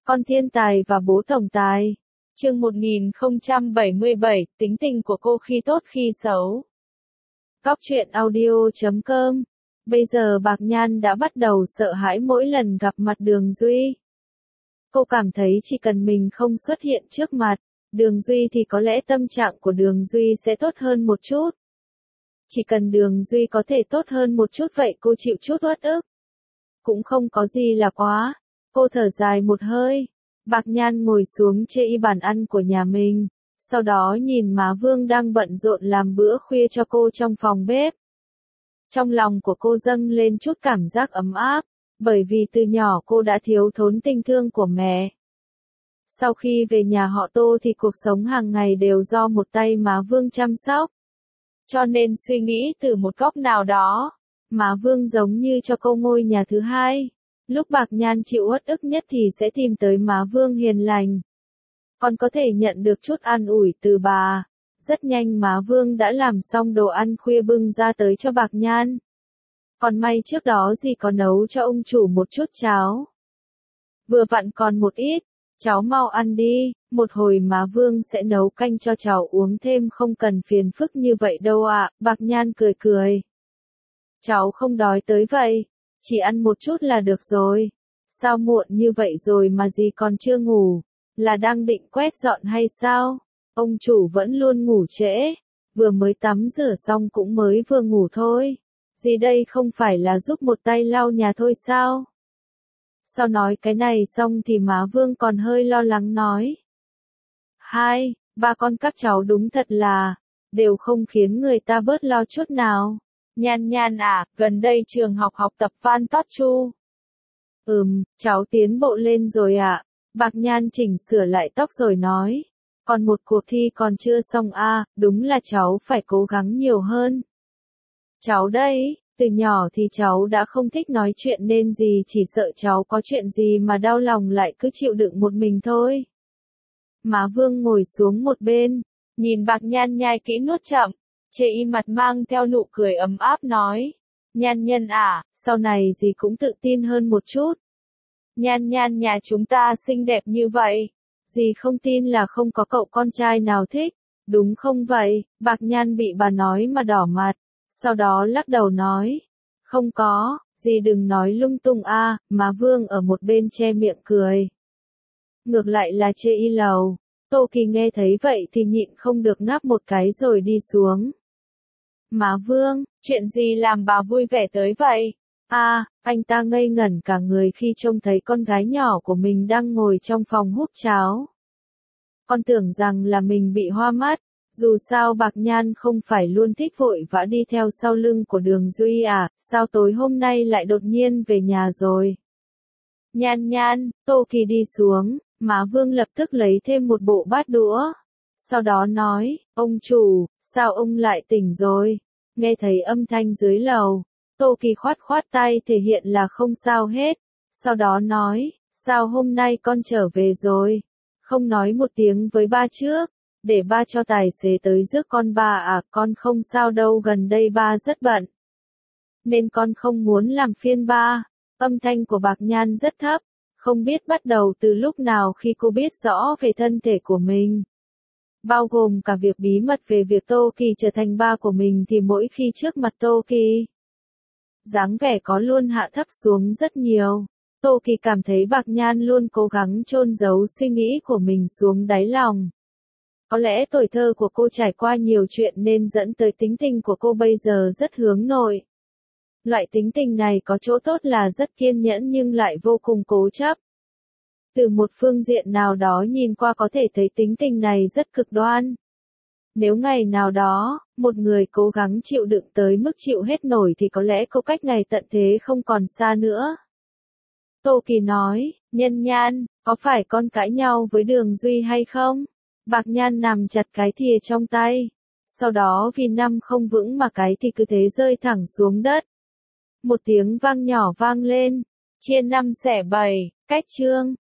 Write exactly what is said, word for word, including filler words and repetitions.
Con thiên tài và bố tổng tài. Chương một nghìn không trăm bảy mươi bảy, tính tình của cô khi tốt khi xấu. Góc truyện audio chấm com. Bây giờ Bạc Nhan đã bắt đầu sợ hãi mỗi lần gặp mặt Đường Duy. Cô cảm thấy chỉ cần mình không xuất hiện trước mặt Đường Duy thì có lẽ tâm trạng của Đường Duy sẽ tốt hơn một chút. Chỉ cần Đường Duy có thể tốt hơn một chút vậy cô chịu chút uất ức. Cũng không có gì là quá. Cô thở dài một hơi. Bạc Nhan ngồi xuống trên bàn ăn của nhà mình. Sau đó nhìn má Vương đang bận rộn làm bữa khuya cho cô trong phòng bếp. Trong lòng của cô dâng lên chút cảm giác ấm áp. Bởi vì từ nhỏ cô đã thiếu thốn tình thương của mẹ. Sau khi về nhà họ Tô thì cuộc sống hàng ngày đều do một tay má Vương chăm sóc. Cho nên suy nghĩ từ một góc nào đó, má Vương giống như cho cô ngôi nhà thứ hai. Lúc Bạc Nhan chịu uất ức nhất thì sẽ tìm tới má Vương hiền lành. Còn có thể nhận được chút an ủi từ bà. Rất nhanh má Vương đã làm xong đồ ăn khuya bưng ra tới cho Bạc Nhan. Còn may trước đó dì có nấu cho ông chủ một chút cháo. Vừa vặn còn một ít, cháu mau ăn đi, một hồi má Vương sẽ nấu canh cho cháu uống thêm không cần phiền phức như vậy đâu ạ. Bạc Nhan cười cười. Cháu không đói tới vậy, chỉ ăn một chút là được rồi. Sao muộn như vậy rồi mà dì còn chưa ngủ, là đang định quét dọn hay sao? Ông chủ vẫn luôn ngủ trễ, vừa mới tắm rửa xong cũng mới vừa ngủ thôi. Dì đây không phải là giúp một tay lau nhà thôi sao? Sau nói cái này xong thì má Vương còn hơi lo lắng nói. Hai, ba con các cháu đúng thật là, đều không khiến người ta bớt lo chút nào. Nhan Nhan à, gần đây trường học học tập Van Tót Chu. Ừm, cháu tiến bộ lên rồi ạ. À. Bạc Nhan chỉnh sửa lại tóc rồi nói. Còn một cuộc thi còn chưa xong a, à, đúng là cháu phải cố gắng nhiều hơn. Cháu đây, từ nhỏ thì cháu đã không thích nói chuyện nên gì chỉ sợ cháu có chuyện gì mà đau lòng lại cứ chịu đựng một mình thôi. Má Vương ngồi xuống một bên, nhìn Bạc Nhan nhai kỹ nuốt chậm, chê y mặt mang theo nụ cười ấm áp nói. Nhan Nhân à, sau này dì cũng tự tin hơn một chút. Nhan Nhan nhà chúng ta xinh đẹp như vậy, dì không tin là không có cậu con trai nào thích, đúng không vậy? Bạc Nhan bị bà nói mà đỏ mặt, sau đó lắc đầu nói. Không có, dì đừng nói lung tung a. À, má Vương ở một bên che miệng cười. Ngược lại là chê y lầu. Tô Kỳ nghe thấy vậy thì nhịn không được ngáp một cái rồi đi xuống. Má Vương, chuyện gì làm bà vui vẻ tới vậy? À, anh ta ngây ngẩn cả người khi trông thấy con gái nhỏ của mình đang ngồi trong phòng húp cháo. Con tưởng rằng là mình bị hoa mắt, dù sao Bạc Nhan không phải luôn thích vội vã đi theo sau lưng của Đường Duy à, sao tối hôm nay lại đột nhiên về nhà rồi? Nhan Nhan, Tô Kỳ đi xuống. Má Vương lập tức lấy thêm một bộ bát đũa. Sau đó nói, ông chủ, sao ông lại tỉnh rồi? Nghe thấy âm thanh dưới lầu. Tô Kỳ khoát khoát tay thể hiện là không sao hết. Sau đó nói, sao hôm nay con trở về rồi? Không nói một tiếng với ba trước, để ba cho tài xế tới rước con ba à, con không sao đâu, gần đây ba rất bận. Nên con không muốn làm phiên ba. Âm thanh của Bạc Nhan rất thấp. Không biết bắt đầu từ lúc nào khi cô biết rõ về thân thể của mình. Bao gồm cả việc bí mật về việc Tô Kỳ trở thành ba của mình thì mỗi khi trước mặt Tô Kỳ, dáng vẻ có luôn hạ thấp xuống rất nhiều. Tô Kỳ cảm thấy Bạc Nhan luôn cố gắng chôn giấu suy nghĩ của mình xuống đáy lòng. Có lẽ tuổi thơ của cô trải qua nhiều chuyện nên dẫn tới tính tình của cô bây giờ rất hướng nội. Loại tính tình này có chỗ tốt là rất kiên nhẫn nhưng lại vô cùng cố chấp. Từ một phương diện nào đó nhìn qua có thể thấy tính tình này rất cực đoan. Nếu ngày nào đó, một người cố gắng chịu đựng tới mức chịu hết nổi thì có lẽ cô cách ngày tận thế không còn xa nữa. Tô Kỳ nói, Nhân Nhan, có phải con cãi nhau với Đường Duy hay không? Bạc Nhan nằm chặt cái thìa trong tay. Sau đó vì nằm không vững mà cái thì cứ thế rơi thẳng xuống đất. Một tiếng vang nhỏ vang lên. Chia năm xẻ bảy, cách chương.